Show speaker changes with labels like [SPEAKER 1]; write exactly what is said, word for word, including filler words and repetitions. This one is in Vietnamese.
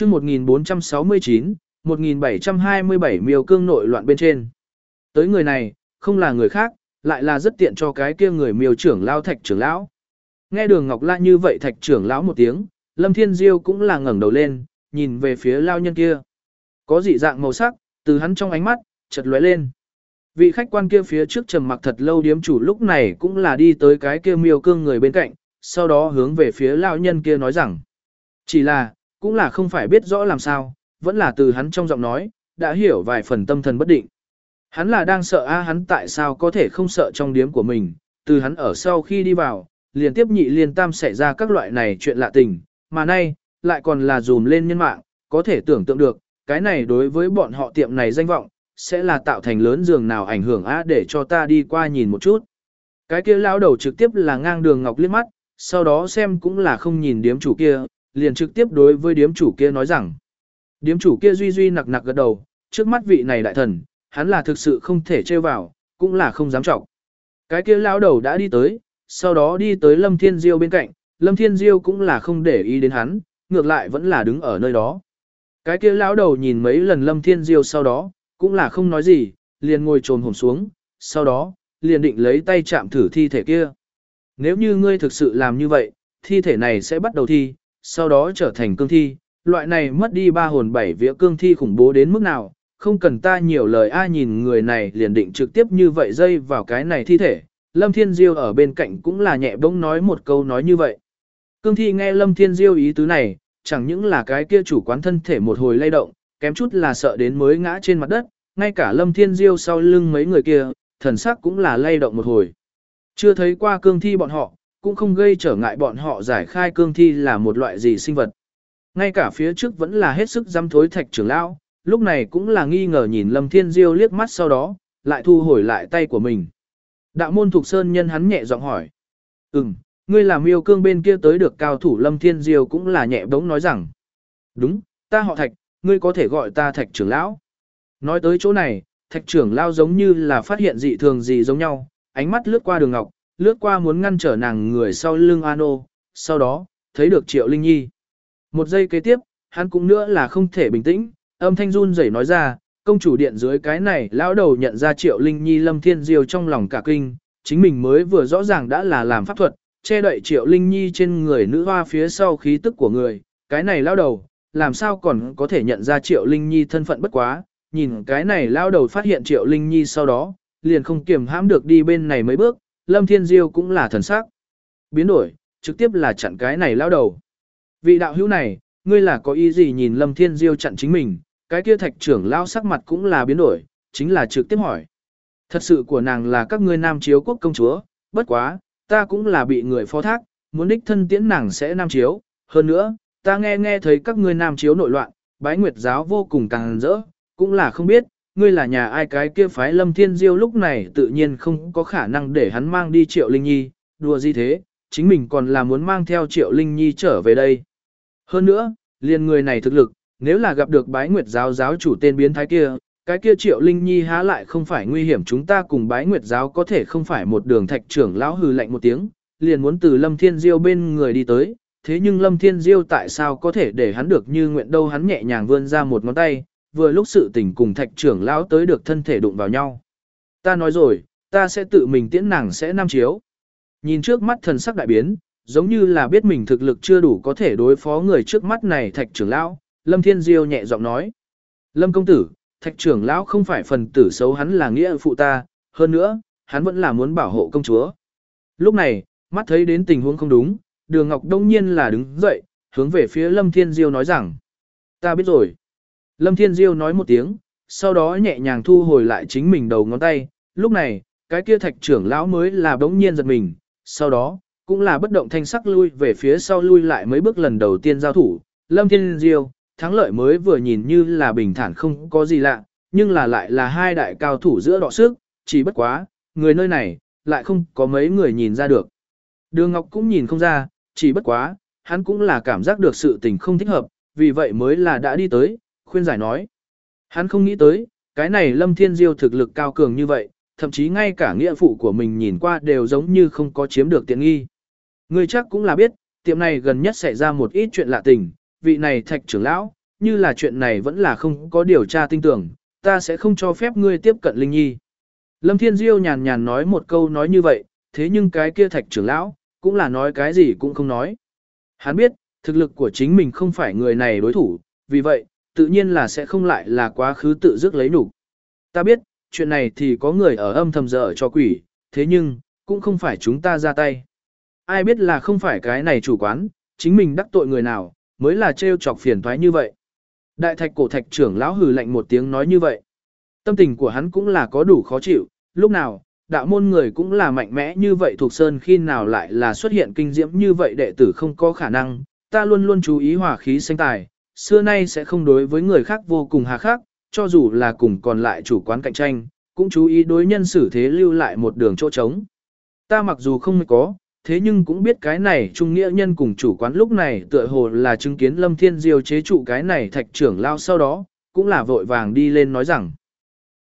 [SPEAKER 1] chương một nghìn bốn trăm sáu mươi chín, một nghìn bảy trăm hai mươi bảy miêu cương nội loạn bên trên. Tới người này, không là người khác, lại là rất tiện cho cái kia người miêu trưởng lão Thạch trưởng lão. Nghe Đường Ngọc La như vậy Thạch trưởng lão một tiếng, Lâm Thiên Diêu cũng là ngẩng đầu lên, nhìn về phía lao nhân kia. Có dị dạng màu sắc, từ hắn trong ánh mắt, chợt lóe lên. Vị khách quan kia phía trước trầm mặc thật lâu điếm chủ lúc này cũng là đi tới cái kia miêu cương người bên cạnh, sau đó hướng về phía lão nhân kia nói rằng. Chỉ là, cũng là không phải biết rõ làm sao, vẫn là từ hắn trong giọng nói, đã hiểu vài phần tâm thần bất định. Hắn là đang sợ a hắn tại sao có thể không sợ trong điếm của mình, từ hắn ở sau khi đi vào, liền tiếp nhị liên tam xảy ra các loại này chuyện lạ tình, mà nay, lại còn là dùm lên nhân mạng, có thể tưởng tượng được, cái này đối với bọn họ tiệm này danh vọng, sẽ là tạo thành lớn giường nào ảnh hưởng á để cho ta đi qua nhìn một chút. Cái kia lão đầu trực tiếp là ngang Đường Ngọc liếc mắt, sau đó xem cũng là không nhìn điếm chủ kia, liền trực tiếp đối với điếm chủ kia nói rằng. Điếm chủ kia duy duy nặc nặc gật đầu, trước mắt vị này đại thần, hắn là thực sự không thể trêu vào, cũng là không dám trọng. Cái kia lão đầu đã đi tới, sau đó đi tới Lâm Thiên Diêu bên cạnh, Lâm Thiên Diêu cũng là không để ý đến hắn, ngược lại vẫn là đứng ở nơi đó. Cái kia lão đầu nhìn mấy lần Lâm Thiên Diêu sau đó, cũng là không nói gì, liền ngồi trồm hổm xuống, sau đó, liền định lấy tay chạm thử thi thể kia. Nếu như ngươi thực sự làm như vậy, thi thể này sẽ bắt đầu thi, sau đó trở thành cương thi, loại này mất đi ba hồn bảy vía cương thi khủng bố đến mức nào, không cần ta nhiều lời ai nhìn người này liền định trực tiếp như vậy dây vào cái này thi thể. Lâm Thiên Diêu ở bên cạnh cũng là nhẹ bỗng nói một câu nói như vậy. Cương thi nghe Lâm Thiên Diêu ý tứ này, chẳng những là cái kia chủ quán thân thể một hồi lay động, kém chút là sợ đến mới ngã trên mặt đất, ngay cả Lâm Thiên Diêu sau lưng mấy người kia, thần sắc cũng là lay động một hồi. Chưa thấy qua cương thi bọn họ, cũng không gây trở ngại bọn họ giải khai cương thi là một loại gì sinh vật. Ngay cả phía trước vẫn là hết sức dám thối Thạch trưởng lão, lúc này cũng là nghi ngờ nhìn Lâm Thiên Diêu liếc mắt sau đó, lại thu hồi lại tay của mình. Đạo môn Thục Sơn nhân hắn nhẹ giọng hỏi. Ừm, ngươi là miêu cương bên kia tới được cao thủ Lâm Thiên Diêu cũng là nhẹ bỗng nói rằng. Đúng, ta họ Thạch, ngươi có thể gọi ta Thạch trưởng lão. Nói tới chỗ này, Thạch trưởng lão giống như là phát hiện dị thường gì giống nhau, ánh mắt lướt qua Đường Ngọc, lướt qua muốn ngăn trở nàng người sau lưng Ano, sau đó, thấy được Triệu Linh Nhi. Một giây kế tiếp, hắn cũng nữa là không thể bình tĩnh, âm thanh run rẩy nói ra, công chủ điện dưới cái này lão đầu nhận ra Triệu Linh Nhi Lâm Thiên Diêu trong lòng cả kinh, chính mình mới vừa rõ ràng đã là làm pháp thuật, che đậy Triệu Linh Nhi trên người nữ hoa phía sau khí tức của người, cái này lão đầu, làm sao còn có thể nhận ra Triệu Linh Nhi thân phận bất quá, nhìn cái này lão đầu phát hiện Triệu Linh Nhi sau đó, liền không kiềm hãm được đi bên này mấy bước, Lâm Thiên Diêu cũng là thần sắc biến đổi, trực tiếp là chặn cái này lão đầu. Vị đạo hữu này, ngươi là có ý gì nhìn Lâm Thiên Diêu chặn chính mình, cái kia Thạch trưởng lão sắc mặt cũng là biến đổi, chính là trực tiếp hỏi. Thật sự của nàng là các ngươi nam chiếu quốc công chúa, bất quá, ta cũng là bị người phó thác, muốn đích thân tiễn nàng sẽ nam chiếu, hơn nữa, ta nghe nghe thấy các ngươi nam chiếu nội loạn, bái nguyệt giáo vô cùng càng rỡ, cũng là không biết, ngươi là nhà ai cái kia phái Lâm Thiên Diêu lúc này tự nhiên không có khả năng để hắn mang đi Triệu Linh Nhi, đùa gì thế, chính mình còn là muốn mang theo Triệu Linh Nhi trở về đây. Hơn nữa, liền người này thực lực, nếu là gặp được bái nguyệt giáo giáo chủ tên biến thái kia, cái kia Triệu Linh Nhi há lại không phải nguy hiểm chúng ta cùng bái nguyệt giáo có thể không phải một đường Thạch trưởng lão hừ lạnh một tiếng, liền muốn từ Lâm Thiên Diêu bên người đi tới, thế nhưng Lâm Thiên Diêu tại sao có thể để hắn được như nguyện đâu hắn nhẹ nhàng vươn ra một ngón tay, vừa lúc sự tình cùng Thạch trưởng lão tới được thân thể đụng vào nhau. Ta nói rồi, ta sẽ tự mình tiễn nàng sẽ nam chiếu. Nhìn trước mắt thần sắc đại biến, giống như là biết mình thực lực chưa đủ có thể đối phó người trước mắt này Thạch trưởng lão, Lâm Thiên Diêu nhẹ giọng nói. Lâm công tử, Thạch trưởng lão không phải phần tử xấu hắn là nghĩa phụ ta, hơn nữa, hắn vẫn là muốn bảo hộ công chúa. Lúc này, mắt thấy đến tình huống không đúng, Đường Ngọc đông nhiên là đứng dậy, hướng về phía Lâm Thiên Diêu nói rằng. Ta biết rồi. Lâm Thiên Diêu nói một tiếng, sau đó nhẹ nhàng thu hồi lại chính mình đầu ngón tay, lúc này, cái kia Thạch trưởng lão mới là đống nhiên giật mình, sau đó, cũng là bất động thanh sắc lui về phía sau lui lại mấy bước lần đầu tiên giao thủ, Lâm Thiên Diêu, thắng lợi mới vừa nhìn như là bình thản không có gì lạ, nhưng là lại là hai đại cao thủ giữa đọ sức, chỉ bất quá, người nơi này, lại không có mấy người nhìn ra được. Đường Ngọc cũng nhìn không ra, chỉ bất quá, hắn cũng là cảm giác được sự tình không thích hợp, vì vậy mới là đã đi tới, khuyên giải nói. Hắn không nghĩ tới, cái này Lâm Thiên Diêu thực lực cao cường như vậy, thậm chí ngay cả nghĩa phụ của mình nhìn qua đều giống như không có chiếm được tiện nghi. Người chắc cũng là biết, tiệm này gần nhất xảy ra một ít chuyện lạ tình, vị này Thạch trưởng lão, như là chuyện này vẫn là không có điều tra tinh tưởng, ta sẽ không cho phép ngươi tiếp cận Linh Nhi. Lâm Thiên Diêu nhàn nhàn nói một câu nói như vậy, thế nhưng cái kia thạch trưởng lão, cũng là nói cái gì cũng không nói. Hắn biết, thực lực của chính mình không phải người này đối thủ, vì vậy, tự nhiên là sẽ không lại là quá khứ tự dứt lấy nhục. Ta biết, chuyện này thì có người ở âm thầm dở cho quỷ, thế nhưng, cũng không phải chúng ta ra tay. Ai biết là không phải cái này chủ quán, chính mình đắc tội người nào, mới là trêu chọc phiền toái như vậy. Đại thạch cổ thạch trưởng lão hừ lạnh một tiếng nói như vậy. Tâm tình của hắn cũng là có đủ khó chịu, lúc nào, đạo môn người cũng là mạnh mẽ như vậy thuộc sơn khi nào lại là xuất hiện kinh diễm như vậy đệ tử không có khả năng, ta luôn luôn chú ý hòa khí sinh tài, xưa nay sẽ không đối với người khác vô cùng hà khắc, cho dù là cùng còn lại chủ quán cạnh tranh, cũng chú ý đối nhân xử thế lưu lại một đường chỗ trống. Ta mặc dù không có, thế nhưng cũng biết cái này trung nghĩa nhân cùng chủ quán lúc này tựa hồ là chứng kiến Lâm Thiên Diêu chế trụ cái này thạch trưởng lao sau đó, cũng là vội vàng đi lên nói rằng.